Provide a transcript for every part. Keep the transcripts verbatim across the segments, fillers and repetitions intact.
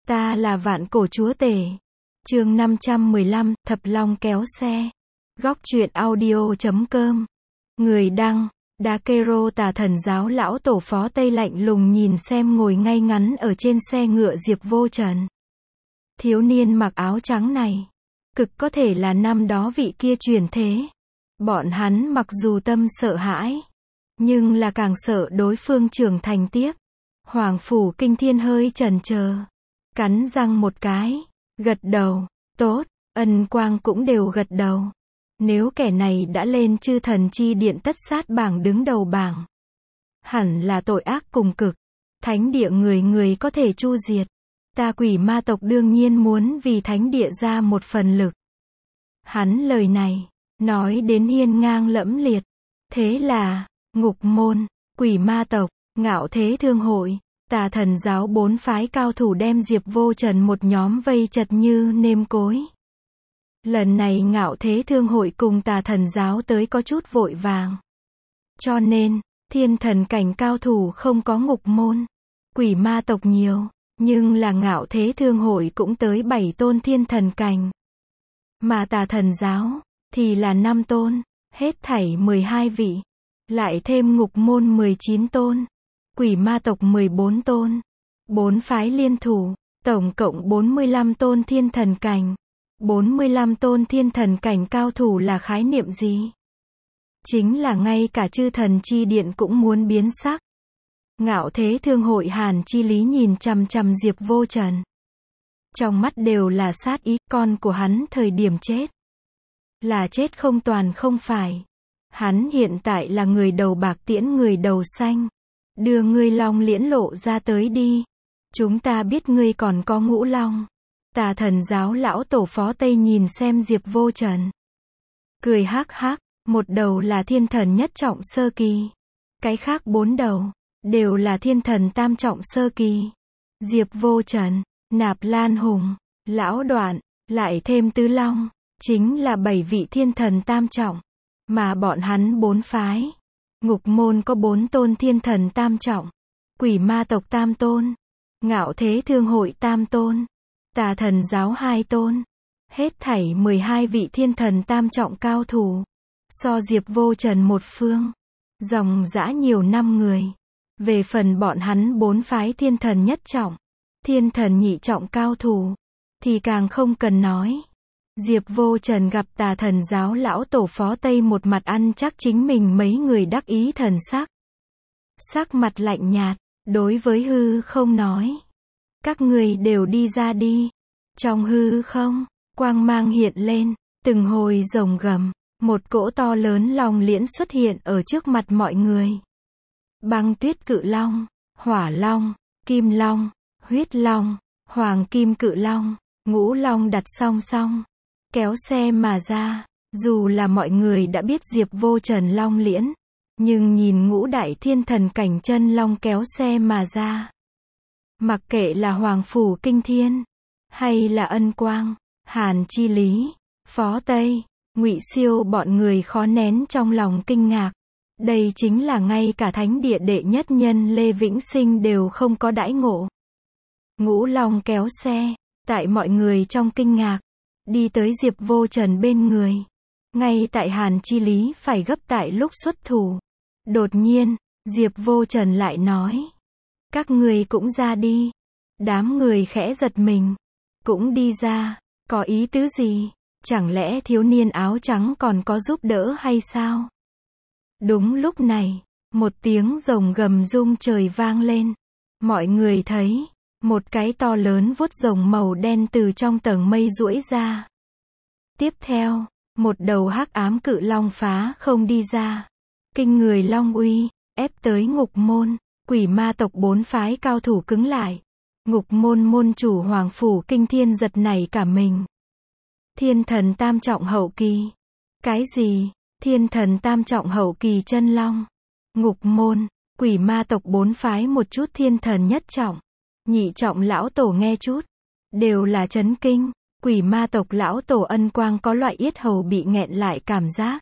Ta là vạn cổ chúa tể. Chương năm trăm mười lăm, Thập Long kéo xe. Góc truyện audio chấm com. Người đăng, Dakero Tà Thần Giáo lão tổ phó Tây lạnh lùng nhìn xem ngồi ngay ngắn ở trên xe ngựa Diệp Vô Trần. Thiếu niên mặc áo trắng này, cực có thể là năm đó vị kia truyền thế. Bọn hắn mặc dù tâm sợ hãi, nhưng là càng sợ đối phương trưởng thành tiếp. Hoàng Phủ Kinh Thiên hơi chần chờ, cắn răng một cái, gật đầu, tốt, Ân Quang cũng đều gật đầu. Nếu kẻ này đã lên chư thần chi điện tất sát bảng đứng đầu bảng, hẳn là tội ác cùng cực, thánh địa người người có thể chu diệt. Ta Quỷ Ma tộc đương nhiên muốn vì thánh địa ra một phần lực. Hắn lời này, nói đến hiên ngang lẫm liệt. Thế là, Ngục Môn, Quỷ Ma tộc, Ngạo Thế Thương hội, Tà Thần giáo bốn phái cao thủ đem Diệp Vô Trần một nhóm vây chật như nêm cối. Lần này Ngạo Thế Thương hội cùng Tà Thần giáo tới có chút vội vàng. Cho nên, thiên thần cảnh cao thủ không có Ngục Môn, Quỷ Ma tộc nhiều, nhưng là Ngạo Thế Thương hội cũng tới bảy tôn thiên thần cảnh. Mà Tà Thần giáo thì là năm tôn, hết thảy mười hai vị, lại thêm Ngục Môn mười chín tôn, Quỷ Ma tộc mười bốn tôn. Bốn phái liên thủ, tổng cộng bốn mươi lăm tôn thiên thần cảnh. bốn mươi lăm tôn thiên thần cảnh cao thủ là khái niệm gì? Chính là ngay cả chư thần chi điện cũng muốn biến sắc. Ngạo Thế Thương hội Hàn Chi Lý nhìn chằm chằm Diệp Vô Trần. Trong mắt đều là sát ý, con của hắn thời điểm chết. Là chết không toàn không phải. Hắn hiện tại là người đầu bạc tiễn người đầu xanh. Đưa ngươi long liễn lộ ra tới đi. Chúng ta biết ngươi còn có ngũ long. Tà Thần giáo lão tổ phó Tây nhìn xem Diệp Vô Trần. Cười hắc hắc, một đầu là thiên thần nhất trọng sơ kỳ. Cái khác bốn đầu, đều là thiên thần tam trọng sơ kỳ. Diệp Vô Trần, Nạp Lan Hùng, Lão Đoạn, lại thêm Tứ Long, chính là bảy vị thiên thần tam trọng. Mà bọn hắn bốn phái. Ngục Môn có bốn tôn thiên thần tam trọng. Quỷ Ma tộc tam tôn. Ngạo Thế Thương hội tam tôn. Tà Thần giáo hai tôn. Hết thảy mười hai vị thiên thần tam trọng cao thủ. So Diệp Vô Trần một phương. Dòng dã nhiều năm người. Về phần bọn hắn bốn phái thiên thần nhất trọng, thiên thần nhị trọng cao thủ, thì càng không cần nói. Diệp Vô Trần gặp Tà Thần giáo lão tổ phó Tây một mặt ăn chắc chính mình mấy người đắc ý thần sắc. Sắc mặt lạnh nhạt, đối với hư không nói. Các người đều đi ra đi. Trong hư không, quang mang hiện lên, từng hồi rồng gầm, một cỗ to lớn long liễn xuất hiện ở trước mặt mọi người. Băng Tuyết Cự Long, Hỏa Long, Kim Long, Huyết Long, Hoàng Kim Cự Long, Ngũ Long đặt song song, kéo xe mà ra. Dù là mọi người đã biết Diệp Vô Trần long liễn, nhưng nhìn ngũ đại thiên thần cảnh chân long kéo xe mà ra. Mặc kệ là Hoàng Phủ Kinh Thiên, hay là Ân Quang, Hàn Chi Lý, Phó Tây, Ngụy Siêu bọn người khó nén trong lòng kinh ngạc. Đây chính là ngay cả thánh địa đệ nhất nhân Lê Vĩnh Sinh đều không có đãi ngộ. Ngũ Long kéo xe, tại mọi người trong kinh ngạc, đi tới Diệp Vô Trần bên người. Ngay tại Hàn Chi Lý phải gấp tại lúc xuất thủ. Đột nhiên, Diệp Vô Trần lại nói. Các người cũng ra đi. Đám người khẽ giật mình. Cũng đi ra, có ý tứ gì? Chẳng lẽ thiếu niên áo trắng còn có giúp đỡ hay sao? Đúng lúc này, một tiếng rồng gầm rung trời vang lên. Mọi người thấy, một cái to lớn vuốt rồng màu đen từ trong tầng mây duỗi ra. Tiếp theo, một đầu hắc ám cự long phá không đi ra. Kinh người long uy, ép tới Ngục Môn, Quỷ Ma tộc bốn phái cao thủ cứng lại. Ngục Môn môn chủ Hoàng Phủ Kinh Thiên giật nảy cả mình. Thiên thần tam trọng hậu kỳ. Cái gì? Thiên thần tam trọng hậu kỳ chân long. Ngục Môn, Quỷ Ma tộc bốn phái một chút thiên thần nhất trọng, nhị trọng lão tổ nghe chút, đều là chấn kinh. Quỷ Ma tộc lão tổ Ân Quang có loại yết hầu bị nghẹn lại cảm giác.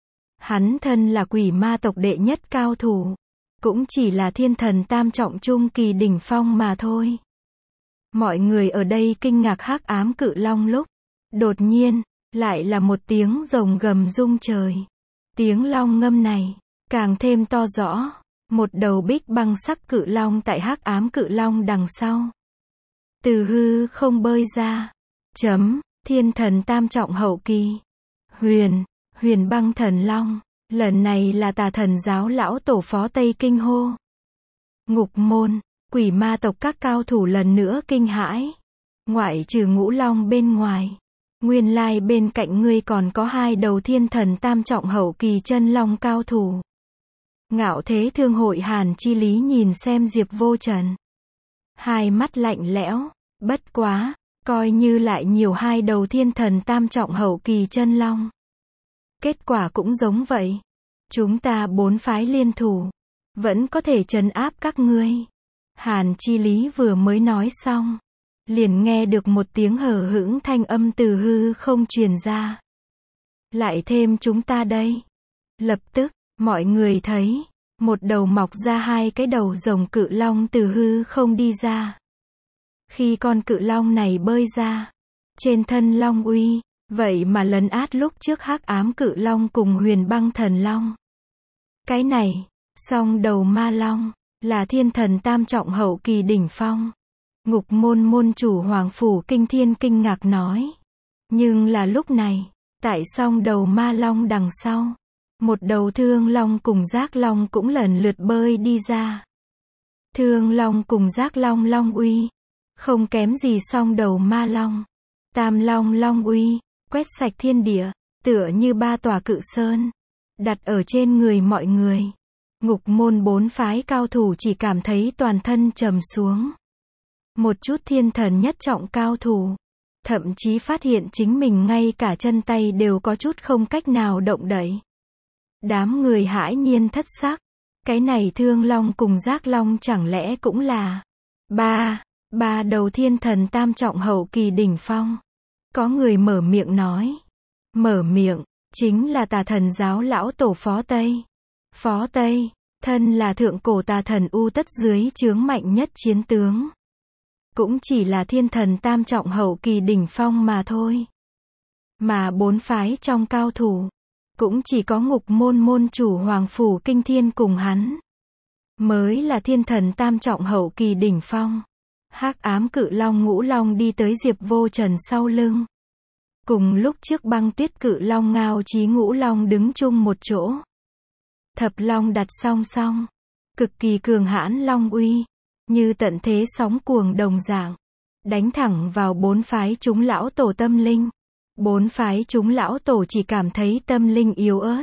Hắn thân là Quỷ Ma tộc đệ nhất cao thủ, cũng chỉ là thiên thần tam trọng trung kỳ đỉnh phong mà thôi. Mọi người ở đây kinh ngạc hắc ám cự long lúc. Đột nhiên, lại là một tiếng rồng gầm rung trời. Tiếng long ngâm này, càng thêm to rõ. Một đầu bích băng sắc cự long tại hắc ám cự long đằng sau. Từ hư không bơi ra. Chấm, thiên thần tam trọng hậu kỳ. Huyền, huyền băng thần long. Lần này là tà thần giáo lão tổ phó Tây Kinh hô. Ngục môn, quỷ ma tộc các cao thủ lần nữa kinh hãi. Ngoại trừ ngũ long bên ngoài. Nguyên lai bên cạnh ngươi còn có hai đầu thiên thần tam trọng hậu kỳ chân long cao thủ. Ngạo Thế Thương Hội Hàn Chi Lý nhìn xem Diệp Vô Trần. Hai mắt lạnh lẽo, bất quá, coi như lại nhiều hai đầu thiên thần tam trọng hậu kỳ chân long. Kết quả cũng giống vậy. Chúng ta bốn phái liên thủ, vẫn có thể trấn áp các ngươi. Hàn Chi Lý vừa mới nói xong, liền nghe được một tiếng hờ hững thanh âm từ hư không truyền ra. Lại thêm chúng ta đây. Lập tức, mọi người thấy, một đầu mọc ra hai cái đầu rồng cự long từ hư không đi ra. Khi con cự long này bơi ra, trên thân long uy, vậy mà lấn át lúc trước hắc ám cự long cùng huyền băng thần long. Cái này, song đầu ma long, là thiên thần tam trọng hậu kỳ đỉnh phong. Ngục môn môn chủ Hoàng Phủ Kinh Thiên kinh ngạc nói. Nhưng là lúc này, tại song đầu ma long đằng sau, một đầu thương long cùng giác long cũng lần lượt bơi đi ra. Thương long cùng giác long long uy, không kém gì song đầu ma long. Tam long long uy, quét sạch thiên địa, tựa như ba tòa cự sơn, đặt ở trên người mọi người. Ngục môn bốn phái cao thủ chỉ cảm thấy toàn thân trầm xuống. Một chút thiên thần nhất trọng cao thủ, thậm chí phát hiện chính mình ngay cả chân tay đều có chút không cách nào động đậy. Đám người hãi nhiên thất sắc. Cái này thương long cùng giác long chẳng lẽ cũng là ba, ba đầu thiên thần tam trọng hậu kỳ đỉnh phong. Có người mở miệng nói. Mở miệng, chính là tà thần giáo lão tổ Phó Tây. Phó Tây, thân là thượng cổ tà thần U Tất dưới trướng mạnh nhất chiến tướng. Cũng chỉ là thiên thần tam trọng hậu kỳ đỉnh phong mà thôi. Mà bốn phái trong cao thủ, cũng chỉ có ngục môn môn chủ Hoàng Phủ Kinh Thiên cùng hắn. Mới là thiên thần tam trọng hậu kỳ đỉnh phong. Hắc ám cự long ngũ long đi tới Diệp Vô Trần sau lưng. Cùng lúc trước băng tuyết cự long ngao chí ngũ long đứng chung một chỗ. Thập long đặt song song. Cực kỳ cường hãn long uy. Như tận thế sóng cuồng đồng dạng. Đánh thẳng vào bốn phái chúng lão tổ tâm linh. Bốn phái chúng lão tổ chỉ cảm thấy tâm linh yếu ớt.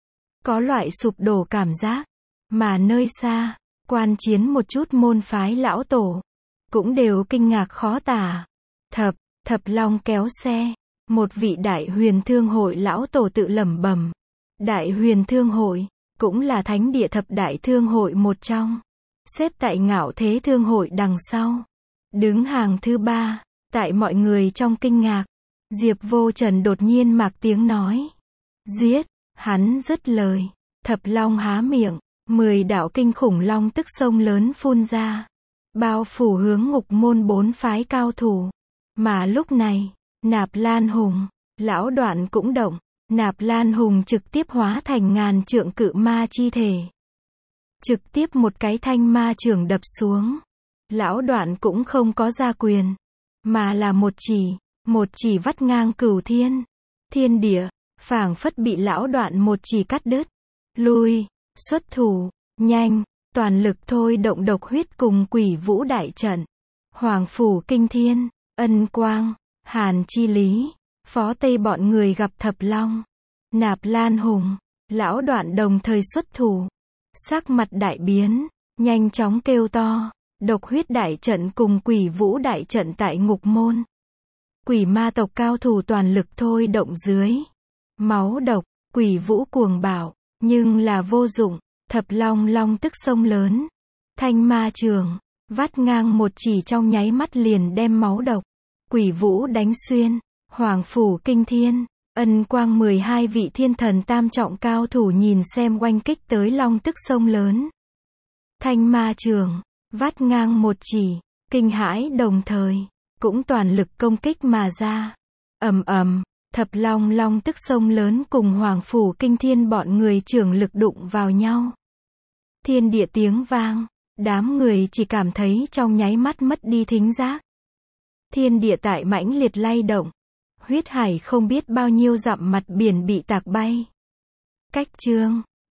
Có loại sụp đổ cảm giác. Mà nơi xa, quan chiến một chút môn phái lão tổ. Cũng đều kinh ngạc khó tả. Thập, thập long kéo xe. Một vị đại huyền thương hội lão tổ tự lẩm bẩm. Đại huyền thương hội, cũng là thánh địa thập đại thương hội một trong. Xếp tại Ngạo Thế Thương Hội đằng sau. Đứng hàng thứ ba, tại mọi người trong kinh ngạc. Diệp Vô Trần đột nhiên mạc tiếng nói. Giết, hắn dứt lời. Thập long há miệng, mười đạo kinh khủng long tức sông lớn phun ra. Bao phủ hướng ngục môn bốn phái cao thủ. Mà lúc này, Nạp Lan Hùng, lão Đoạn cũng động. Nạp Lan Hùng trực tiếp hóa thành ngàn trượng cự ma chi thể. Trực tiếp một cái thanh ma chưởng đập xuống. Lão Đoạn cũng không có ra quyền, mà là một chỉ, một chỉ vắt ngang cửu thiên. Thiên địa, phảng phất bị lão Đoạn một chỉ cắt đứt. Lui, xuất thủ, nhanh, toàn lực thôi động độc huyết cùng quỷ vũ đại trận. Hoàng Phủ Kinh Thiên, Ân Quang, Hàn Chi Lý, Phó Tây bọn người gặp Thập Long, Nạp Lan Hùng, lão Đoạn đồng thời xuất thủ. Sắc mặt đại biến, nhanh chóng kêu to, độc huyết đại trận cùng quỷ vũ đại trận tại ngục môn. Quỷ ma tộc cao thủ toàn lực thôi động dưới. Máu độc, quỷ vũ cuồng bạo, nhưng là vô dụng. Thập long long tức sông lớn. Thanh ma trường, vắt ngang một chỉ trong nháy mắt liền đem máu độc. Quỷ vũ đánh xuyên. Hoàng Phủ Kinh Thiên, Ân Quang mười hai vị thiên thần tam trọng cao thủ nhìn xem oanh kích tới long tức sông lớn. Thanh ma trường, vắt ngang một chỉ, kinh hãi đồng thời, cũng toàn lực công kích mà ra. Ầm ầm, Thập Long Long tức sông lớn cùng Hoàng Phủ Kinh Thiên bọn người trưởng lực đụng vào nhau. Thiên địa tiếng vang, đám người chỉ cảm thấy trong nháy mắt mất đi thính giác. Thiên địa tại mãnh liệt lay động, huyết hải không biết bao nhiêu dặm mặt biển bị tạc bay. Cách chương